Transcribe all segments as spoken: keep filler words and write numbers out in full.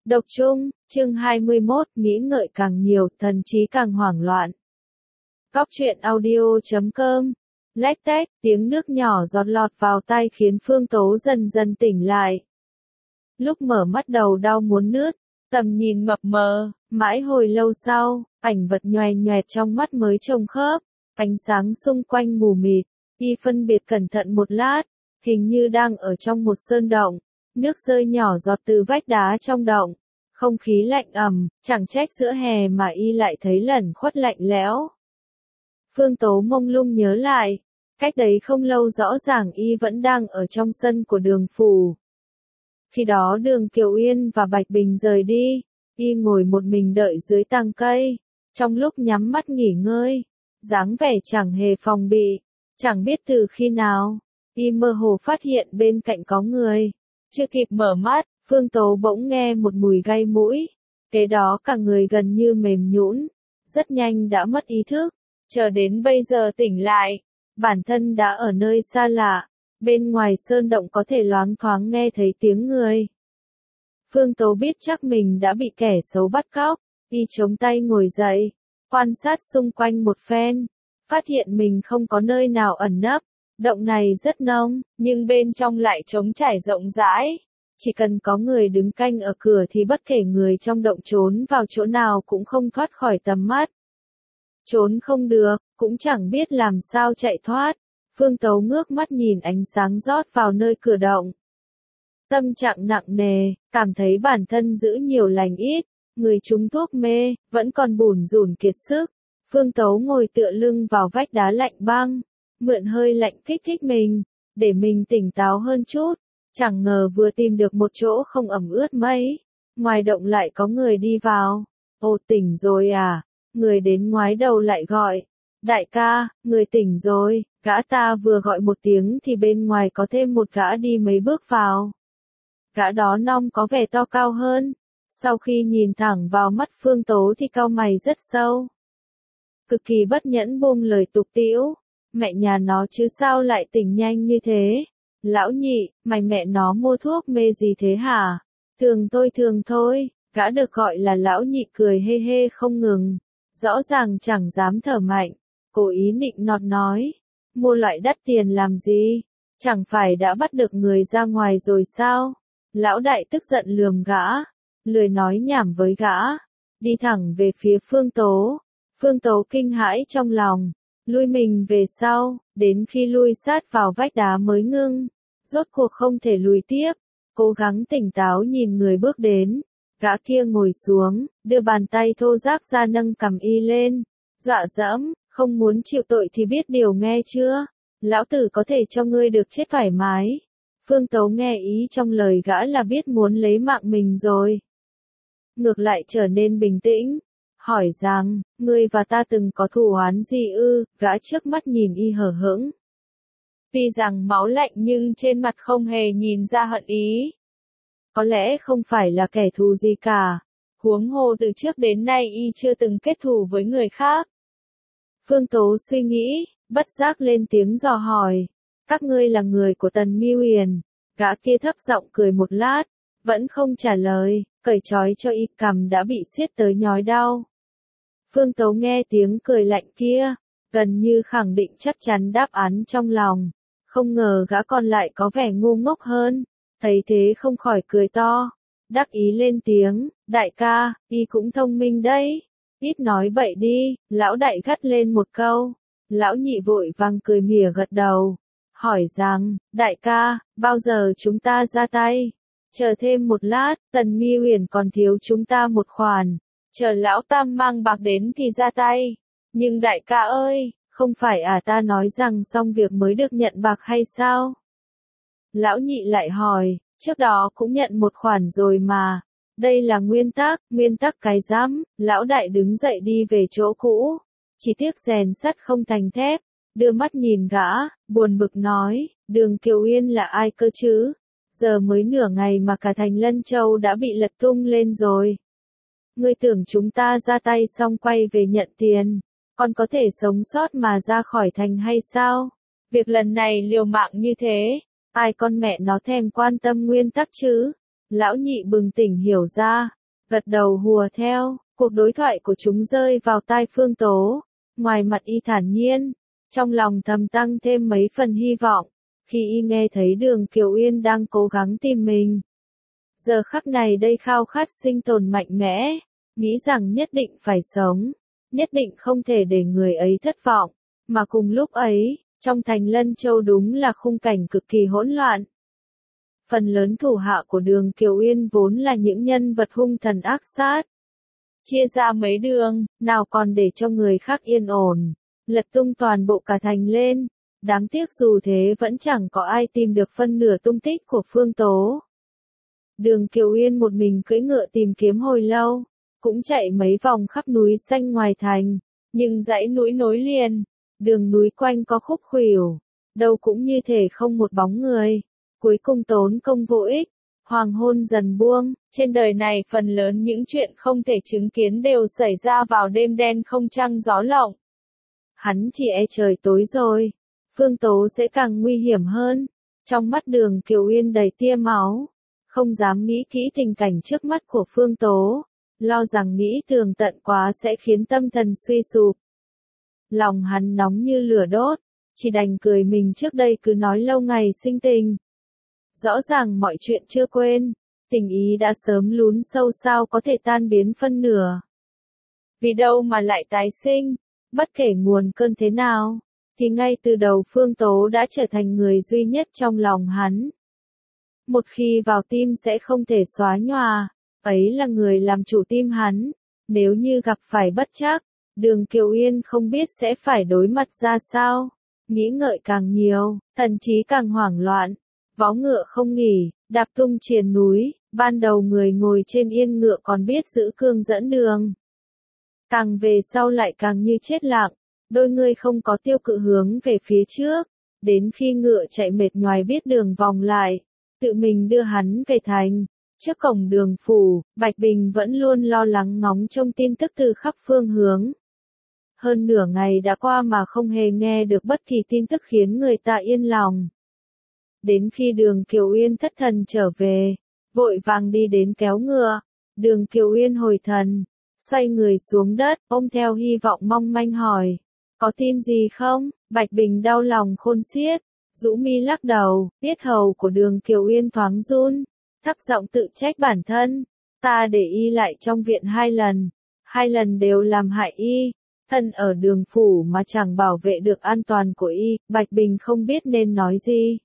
Độc chung, chương hai mươi mốt, nghĩ ngợi càng nhiều, thần trí càng hoảng loạn. Cóc truyện audio chấm com, lách tách, tiếng nước nhỏ giọt lọt vào tai khiến Phương Tố dần dần tỉnh lại. Lúc mở mắt đầu đau muốn nứt, tầm nhìn mập mờ, mãi hồi lâu sau, ảnh vật nhoè nhoẹt trong mắt mới trông khớp, ánh sáng xung quanh mù mịt, y phân biệt cẩn thận một lát, hình như đang ở trong một sơn động. Nước rơi nhỏ giọt từ vách đá trong động, không khí lạnh ẩm, chẳng trách giữa hè mà y lại thấy lẩn khuất lạnh lẽo. Phương Tố mông lung nhớ lại, cách đấy không lâu rõ ràng y vẫn đang ở trong sân của Đường phủ. Khi đó Đường Kiều Yên và Bạch Bình rời đi, y ngồi một mình đợi dưới tàng cây, trong lúc nhắm mắt nghỉ ngơi, dáng vẻ chẳng hề phòng bị, chẳng biết từ khi nào, y mơ hồ phát hiện bên cạnh có người. Chưa kịp mở mắt, Phương Tố bỗng nghe một mùi gây mũi, kế đó cả người gần như mềm nhũn, rất nhanh đã mất ý thức, chờ đến bây giờ tỉnh lại, bản thân đã ở nơi xa lạ, bên ngoài sơn động có thể loáng thoáng nghe thấy tiếng người. Phương Tố biết chắc mình đã bị kẻ xấu bắt cóc, y chống tay ngồi dậy, quan sát xung quanh một phen, phát hiện mình không có nơi nào ẩn nấp. Động này rất nông, nhưng bên trong lại trống trải rộng rãi. Chỉ cần có người đứng canh ở cửa thì bất kể người trong động trốn vào chỗ nào cũng không thoát khỏi tầm mắt. Trốn không được, cũng chẳng biết làm sao chạy thoát. Phương Tố ngước mắt nhìn ánh sáng rót vào nơi cửa động. Tâm trạng nặng nề, cảm thấy bản thân giữ nhiều lành ít, người trúng thuốc mê, vẫn còn bủn rủn kiệt sức. Phương Tố ngồi tựa lưng vào vách đá lạnh băng. Mượn hơi lạnh kích thích mình, để mình tỉnh táo hơn chút, chẳng ngờ vừa tìm được một chỗ không ẩm ướt mấy, ngoài động lại có người đi vào. Ồ, tỉnh rồi à, người đến ngoái đầu lại gọi, đại ca, người tỉnh rồi. Gã ta vừa gọi một tiếng thì bên ngoài có thêm một gã đi mấy bước vào. Gã đó nong có vẻ to cao hơn, sau khi nhìn thẳng vào mắt Phương Tố thì cau mày rất sâu. Cực kỳ bất nhẫn buông lời tục tĩu. Mẹ nhà nó chứ sao lại tỉnh nhanh như thế? Lão nhị, mày mẹ nó mua thuốc mê gì thế hả? Thường thôi thường thôi, gã được gọi là lão nhị cười hê hê không ngừng. Rõ ràng chẳng dám thở mạnh, cố ý nịnh nọt nói. Mua loại đắt tiền làm gì? Chẳng phải đã bắt được người ra ngoài rồi sao? Lão đại tức giận lườm gã, lười nói nhảm với gã, đi thẳng về phía Phương Tố. Phương Tố kinh hãi trong lòng. Lui mình về sau, đến khi lui sát vào vách đá mới ngưng, rốt cuộc không thể lùi tiếp, cố gắng tỉnh táo nhìn người bước đến, gã kia ngồi xuống, đưa bàn tay thô ráp ra nâng cằm y lên, dọa dẫm, không muốn chịu tội thì biết điều nghe chưa, lão tử có thể cho ngươi được chết thoải mái. Phương Tố nghe ý trong lời gã là biết muốn lấy mạng mình rồi. Ngược lại trở nên bình tĩnh. Hỏi rằng, ngươi và ta từng có thù oán gì ư? Gã trước mắt nhìn y hờ hững. Tuy rằng máu lạnh nhưng trên mặt không hề nhìn ra hận ý. Có lẽ không phải là kẻ thù gì cả. Huống hồ từ trước đến nay y chưa từng kết thù với người khác. Phương Tố suy nghĩ, bất giác lên tiếng dò hỏi. Các ngươi là người của Tần Mưu Huyền. Gã kia thấp giọng cười một lát, vẫn không trả lời, cởi trói cho y cằm đã bị siết tới nhói đau. Phương Tố nghe tiếng cười lạnh kia, gần như khẳng định chắc chắn đáp án trong lòng. Không ngờ gã còn lại có vẻ ngu ngốc hơn, thấy thế không khỏi cười to, đắc ý lên tiếng, đại ca, y cũng thông minh đấy, ít nói bậy đi, lão đại gắt lên một câu. Lão nhị vội vàng cười mỉa gật đầu, hỏi rằng, đại ca, bao giờ chúng ta ra tay? Chờ thêm một lát, Tần Mi Huyền còn thiếu chúng ta một khoản. Chờ lão tam mang bạc đến thì ra tay. Nhưng đại ca ơi, không phải à ta nói rằng xong việc mới được nhận bạc hay sao? Lão nhị lại hỏi, trước đó cũng nhận một khoản rồi mà. Đây là nguyên tắc, nguyên tắc cái rắm. Lão đại đứng dậy đi về chỗ cũ. Chỉ tiếc rèn sắt không thành thép. Đưa mắt nhìn gã, buồn bực nói, Đường Kiều Yên là ai cơ chứ? Giờ mới nửa ngày mà cả thành Lân Châu đã bị lật tung lên rồi. Ngươi tưởng chúng ta ra tay xong quay về nhận tiền, còn có thể sống sót mà ra khỏi thành hay sao? Việc lần này liều mạng như thế, ai con mẹ nó thèm quan tâm nguyên tắc chứ? Lão nhị bừng tỉnh hiểu ra, gật đầu hùa theo. Cuộc đối thoại của chúng rơi vào tai Phương Tố. Ngoài mặt y thản nhiên, trong lòng thầm tăng thêm mấy phần hy vọng, khi y nghe thấy Đường Kiều Uyên đang cố gắng tìm mình. Giờ khắc này đây khao khát sinh tồn mạnh mẽ, nghĩ rằng nhất định phải sống, nhất định không thể để người ấy thất vọng, mà cùng lúc ấy, trong thành Lân Châu đúng là khung cảnh cực kỳ hỗn loạn. Phần lớn thủ hạ của Đường Kiều Uyên vốn là những nhân vật hung thần ác sát. Chia ra mấy đường, nào còn để cho người khác yên ổn, lật tung toàn bộ cả thành lên. Đáng tiếc dù thế vẫn chẳng có ai tìm được phân nửa tung tích của Phương Tố. Đường Kiều Uyên một mình cưỡi ngựa tìm kiếm hồi lâu, cũng chạy mấy vòng khắp núi xanh ngoài thành, nhưng dãy núi nối liền, đường núi quanh có khúc khuỷu, đâu cũng như thể không một bóng người, cuối cùng tốn công vô ích. Hoàng hôn dần buông, trên đời này phần lớn những chuyện không thể chứng kiến đều xảy ra vào đêm đen không trăng gió lộng. Hắn chỉ e trời tối rồi, Phương Tố sẽ càng nguy hiểm hơn. Trong mắt Đường Kiều Uyên đầy tia máu, không dám nghĩ kỹ tình cảnh trước mắt của Phương Tố, lo rằng nghĩ tường tận quá sẽ khiến tâm thần suy sụp. Lòng hắn nóng như lửa đốt, chỉ đành cười mình trước đây cứ nói lâu ngày sinh tình. Rõ ràng mọi chuyện chưa quên, tình ý đã sớm lún sâu sao có thể tan biến phân nửa. Vì đâu mà lại tái sinh, bất kể nguồn cơn thế nào, thì ngay từ đầu Phương Tố đã trở thành người duy nhất trong lòng hắn. Một khi vào tim sẽ không thể xóa nhòa, ấy là người làm chủ tim hắn, nếu như gặp phải bất trắc, Đường Kiều Uyên không biết sẽ phải đối mặt ra sao. Nghĩ ngợi càng nhiều, thần trí càng hoảng loạn. Vó ngựa không nghỉ, đạp tung triền núi, ban đầu người ngồi trên yên ngựa còn biết giữ cương dẫn đường. Càng về sau lại càng như chết lặng, đôi người không có tiêu cự hướng về phía trước, đến khi ngựa chạy mệt nhoài biết đường vòng lại, tự mình đưa hắn về thành. Trước cổng Đường phủ, Bạch Bình vẫn luôn lo lắng ngóng trông tin tức từ khắp phương hướng. Hơn nửa ngày đã qua mà không hề nghe được bất kỳ tin tức khiến người ta yên lòng. Đến khi Đường Kiều Uyên thất thần trở về, vội vàng đi đến kéo ngựa, Đường Kiều Uyên hồi thần, xoay người xuống đất, ôm theo hy vọng mong manh hỏi, có tin gì không? Bạch Bình đau lòng khôn xiết, rũ mi lắc đầu, tiết hầu của Đường Kiều Uyên thoáng run, thấp giọng tự trách bản thân, ta để y lại trong viện hai lần, hai lần đều làm hại y, thân ở Đường phủ mà chẳng bảo vệ được an toàn của y, Bạch Bình không biết nên nói gì.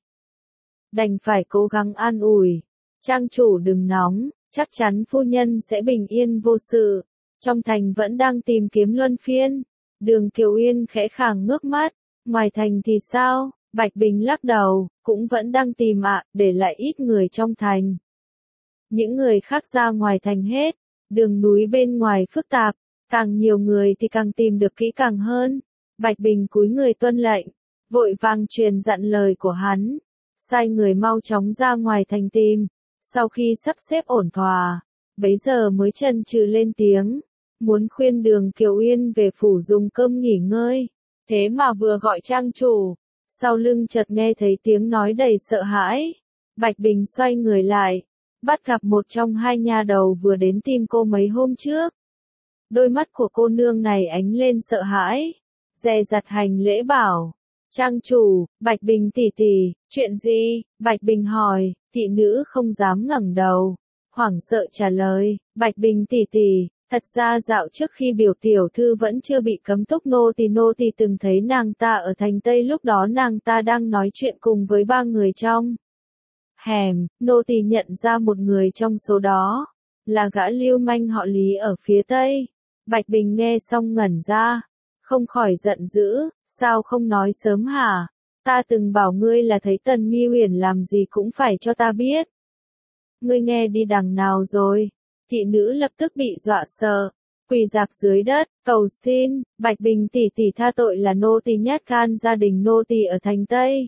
Đành phải cố gắng an ủi, trang chủ đừng nóng, chắc chắn phu nhân sẽ bình yên vô sự, trong thành vẫn đang tìm kiếm luân phiên. Đường Kiều Uyên khẽ khàng ngước mắt, ngoài thành thì sao? Bạch Bình lắc đầu, cũng vẫn đang tìm ạ, à, để lại ít người trong thành. Những người khác ra ngoài thành hết, đường núi bên ngoài phức tạp, càng nhiều người thì càng tìm được kỹ càng hơn. Bạch Bình cúi người tuân lệnh, vội vàng truyền dặn lời của hắn, sai người mau chóng ra ngoài thành tìm. Sau khi sắp xếp ổn thỏa, bấy giờ mới chần chừ lên tiếng, muốn khuyên Đường Kiều Uyên về phủ dùng cơm nghỉ ngơi. Thế mà vừa gọi trang chủ, sau lưng chợt nghe thấy tiếng nói đầy sợ hãi. Bạch Bình xoay người lại, bắt gặp một trong hai nha đầu vừa đến tìm cô mấy hôm trước. Đôi mắt của cô nương này ánh lên sợ hãi, dè dặt hành lễ bảo, trang chủ, Bạch Bình tỷ tỷ, chuyện gì? Bạch Bình hỏi, thị nữ không dám ngẩng đầu, hoảng sợ trả lời, Bạch Bình tỷ tỷ, thật ra dạo trước khi biểu tiểu thư vẫn chưa bị cấm túc nô tỳ nô tỳ từng thấy nàng ta ở thành Tây, lúc đó nàng ta đang nói chuyện cùng với ba người trong hẻm, nô tỳ nhận ra một người trong số đó, là gã lưu manh họ Lý ở phía Tây. Bạch Bình nghe xong ngẩn ra, không khỏi giận dữ, sao không nói sớm hả? Ta từng bảo ngươi là thấy Tần Mi Huyền làm gì cũng phải cho ta biết. Ngươi nghe đi đằng nào rồi? Thị nữ lập tức bị dọa sợ, quỳ rạp dưới đất, cầu xin, Bạch Bình tỷ tỷ tha tội, là nô tỳ nhát gan, gia đình nô tỳ ở thành Tây.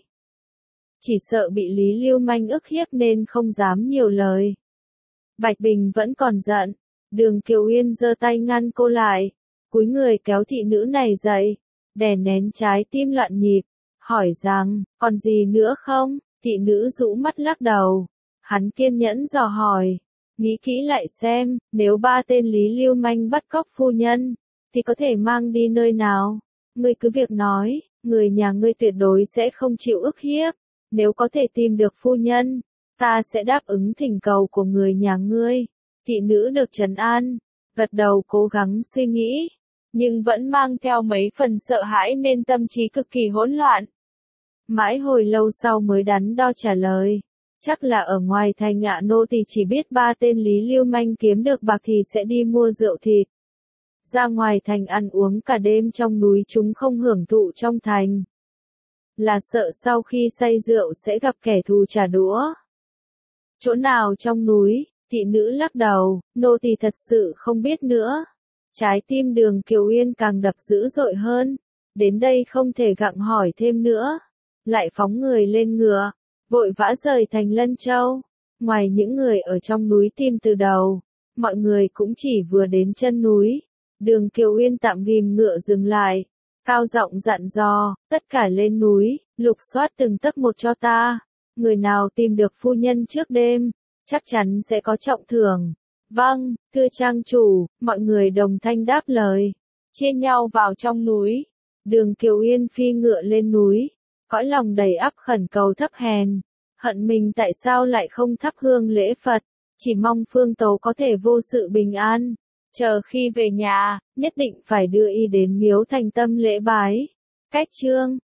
Chỉ sợ bị Lý Lưu manh ức hiếp nên không dám nhiều lời. Bạch Bình vẫn còn giận, Đường Kiều Uyên giơ tay ngăn cô lại, cúi người kéo thị nữ này dậy, đè nén trái tim loạn nhịp, hỏi rằng, còn gì nữa không? Thị nữ rũ mắt lắc đầu, hắn kiên nhẫn dò hỏi, Nghĩ kỹ lại xem, nếu ba tên Lý Lưu Manh bắt cóc phu nhân, thì có thể mang đi nơi nào? Ngươi cứ việc nói, người nhà ngươi tuyệt đối sẽ không chịu ức hiếp. Nếu có thể tìm được phu nhân, ta sẽ đáp ứng thỉnh cầu của người nhà ngươi. Thị nữ được trấn an, gật đầu cố gắng suy nghĩ, nhưng vẫn mang theo mấy phần sợ hãi nên tâm trí cực kỳ hỗn loạn. Mãi hồi lâu sau mới đắn đo trả lời. Chắc là ở ngoài thành ạ, nô tỳ chỉ biết ba tên Lý Lưu Manh kiếm được bạc thì sẽ đi mua rượu thịt. Ra ngoài thành ăn uống cả đêm, trong núi chúng không hưởng thụ trong thành. Là sợ sau khi say rượu sẽ gặp kẻ thù trả đũa. Chỗ nào trong núi? Thị nữ lắc đầu, nô tỳ thật sự không biết nữa. Trái tim Đường Kiều Uyên càng đập dữ dội hơn. Đến đây không thể gặng hỏi thêm nữa. Lại phóng người lên ngựa, vội vã rời thành Lân Châu. Ngoài những người ở trong núi tìm từ đầu, mọi người cũng chỉ vừa đến chân núi. Đường Kiều Uyên tạm ghim ngựa dừng lại, cao giọng dặn dò, tất cả lên núi, lục soát từng tấc một cho ta. Người nào tìm được phu nhân trước đêm, chắc chắn sẽ có trọng thưởng. Vâng, thưa trang chủ, mọi người đồng thanh đáp lời, chia nhau vào trong núi. Đường Kiều Uyên phi ngựa lên núi, cõi lòng đầy ắp khẩn cầu thấp hèn, hận mình tại sao lại không thắp hương lễ Phật, chỉ mong Phương Tấu có thể vô sự bình an. Chờ khi về nhà, nhất định phải đưa y đến miếu thành tâm lễ bái. Cách chương